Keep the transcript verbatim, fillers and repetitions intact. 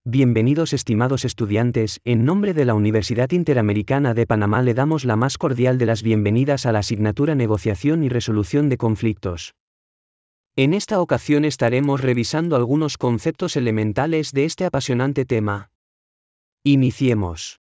Bienvenidos estimados estudiantes, en nombre de la Universidad Interamericana de Panamá le damos la más cordial de las bienvenidas a la asignatura Negociación y Resolución de Conflictos. En esta ocasión estaremos revisando algunos conceptos elementales de este apasionante tema. Iniciemos.